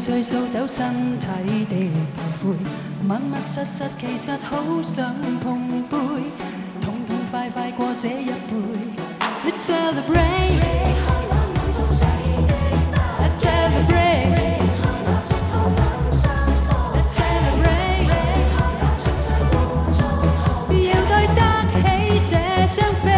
醉掃走身體的後悔，密密實實其實好想碰杯，痛痛快快過這一杯。Let's celebrate, let's celebrate, let's celebrate， 要對得起這張飛。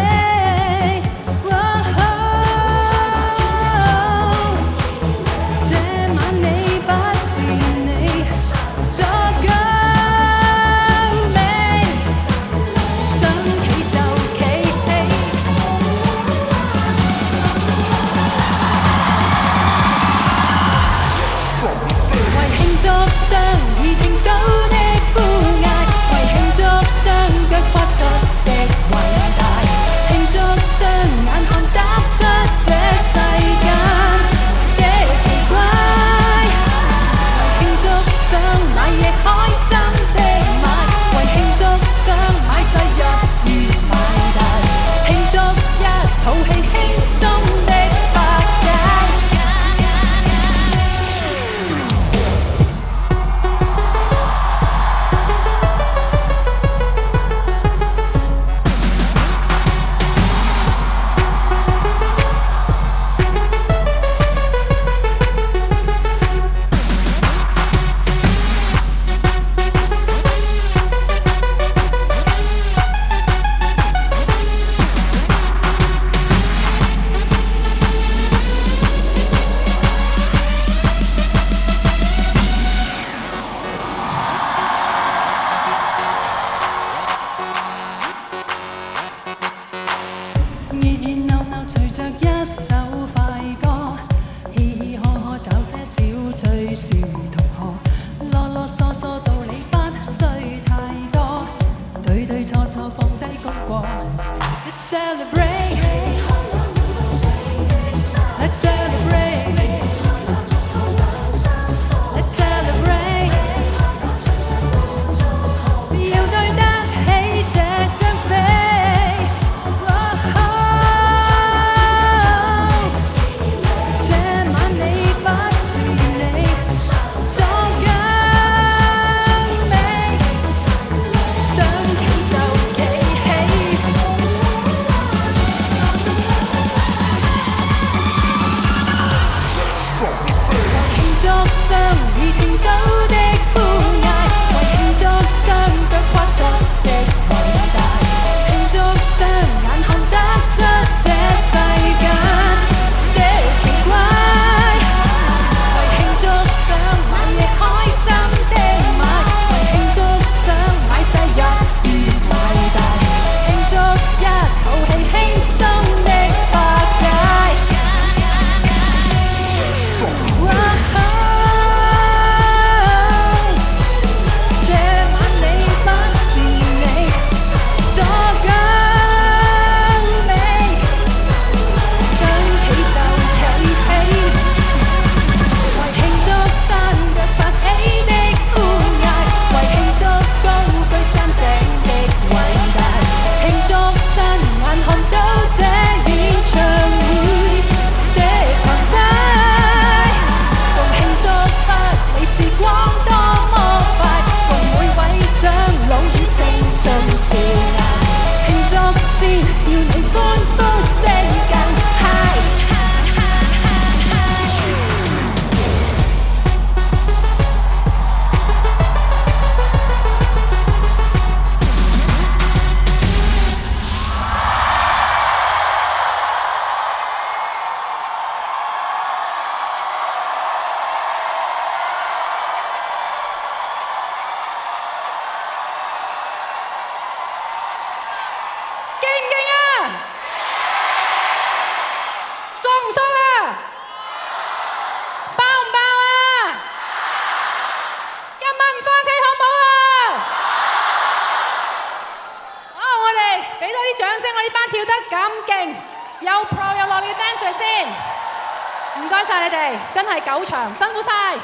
真係9場，辛苦晒！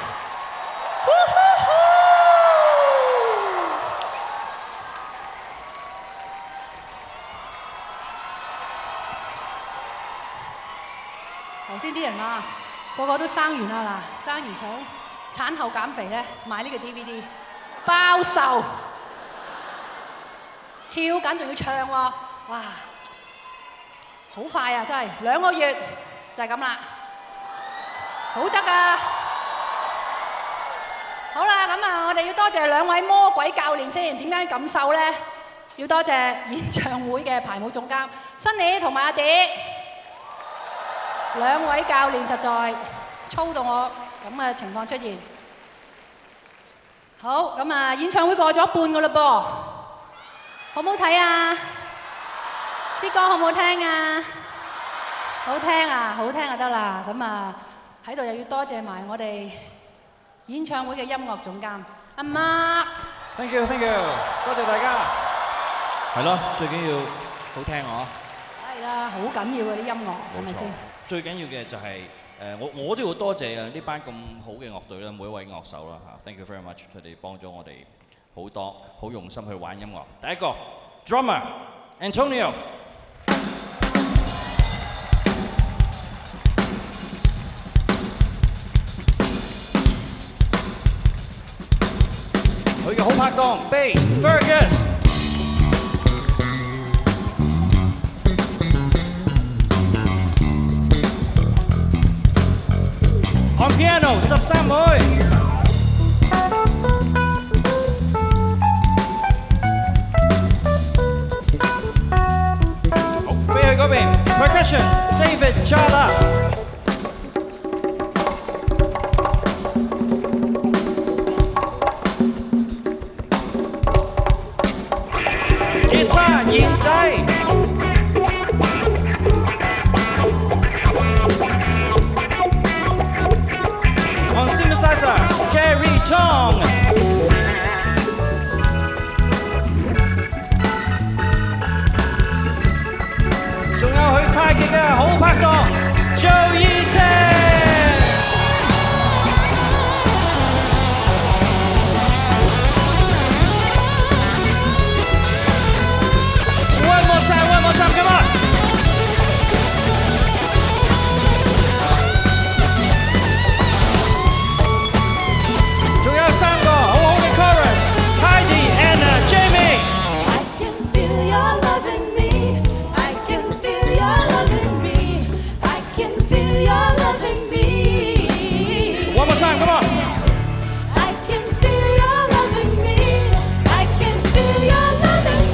頭先啲人啊，個個都生完啦嗱，生完想產後減肥咧，買呢個 DVD 包售，跳緊仲要唱喎，哇！好快啊，真係2個月就係咁啦，好得啊！好啦，咁啊，我哋要多謝2位魔鬼教練先。點解咁瘦咧？要多謝演唱會嘅排舞總監Sunny同埋阿迪，2位教練實在操到我咁嘅情況出現。好，咁啊，演唱會過咗一半噶啦噃，好唔好睇啊？啲歌好唔好聽啊？好聽啊，好聽就得啦。咁啊，喺度又要多謝埋我哋演唱會嘅音樂總監阿 Mark。Thank you，Thank you， 多謝大家。係咯，最緊要好聽我。 係啦，好緊要嘅啲音樂，係咪先？ 最緊要嘅就係我都要多謝啊呢班咁好嘅樂隊啦，每一位樂手啦嚇。Thank you very much， 佢哋幫咗我哋好多，好用心去玩音樂。第一個 drummer Antonio。佢嘅好拍檔 Bass Fergus， On piano 13妹，好飛去嗰邊 Percussion David Chala。賢仔 On synthesizer Gary Tong， 仲有去太極嘅好拍檔 Joey Tan。One more time, come on！ 仲有3個好好嘅 chorus， Heidi and Jamie。I can feel your loving me, I can feel your loving me, I can feel your loving me。 One more time, come on！I can feel your loving me, I can feel your loving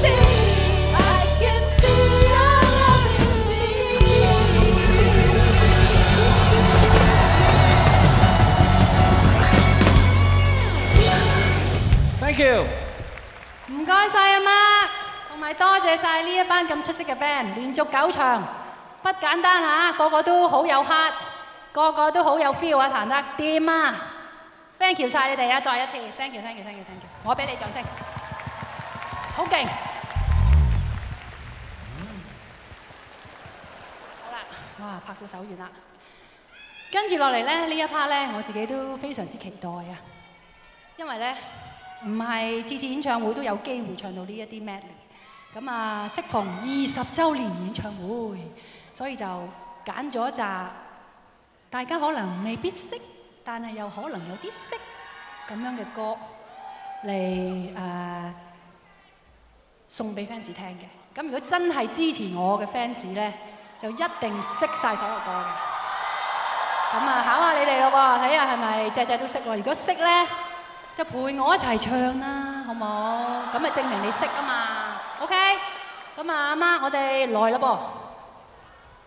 me。Thank you， 唔該晒阿媽，同埋多謝晒呢一班咁出色嘅 band， 連續9場，不簡單嚇，個個都好有 heart， 個個都好有 feel 啊，彈得掂啊 ！Thank you 晒你哋啊，再一次 ，thank you， 我俾你掌聲，好勁！好啦，哇，拍到手軟啦！跟住落嚟咧，呢一 part 咧，我自己都非常之期待啊，因為咧。唔係次次演唱會都有機會唱到呢一啲 medley， 咁啊適逢20週年演唱會，所以就揀咗一紮大家可能未必識，但係又可能有啲識咁樣嘅歌嚟送俾 fans 聽嘅。咁如果真係支持我嘅 fans 咧，就一定識晒所有歌嘅。咁啊考下你哋咯喎，睇下係咪隻隻都識喎。如果識咧，就陪我一齊唱啦，好冇？咁咪證明你識啊嘛 ，OK？咁啊，阿媽，我哋來啦噃。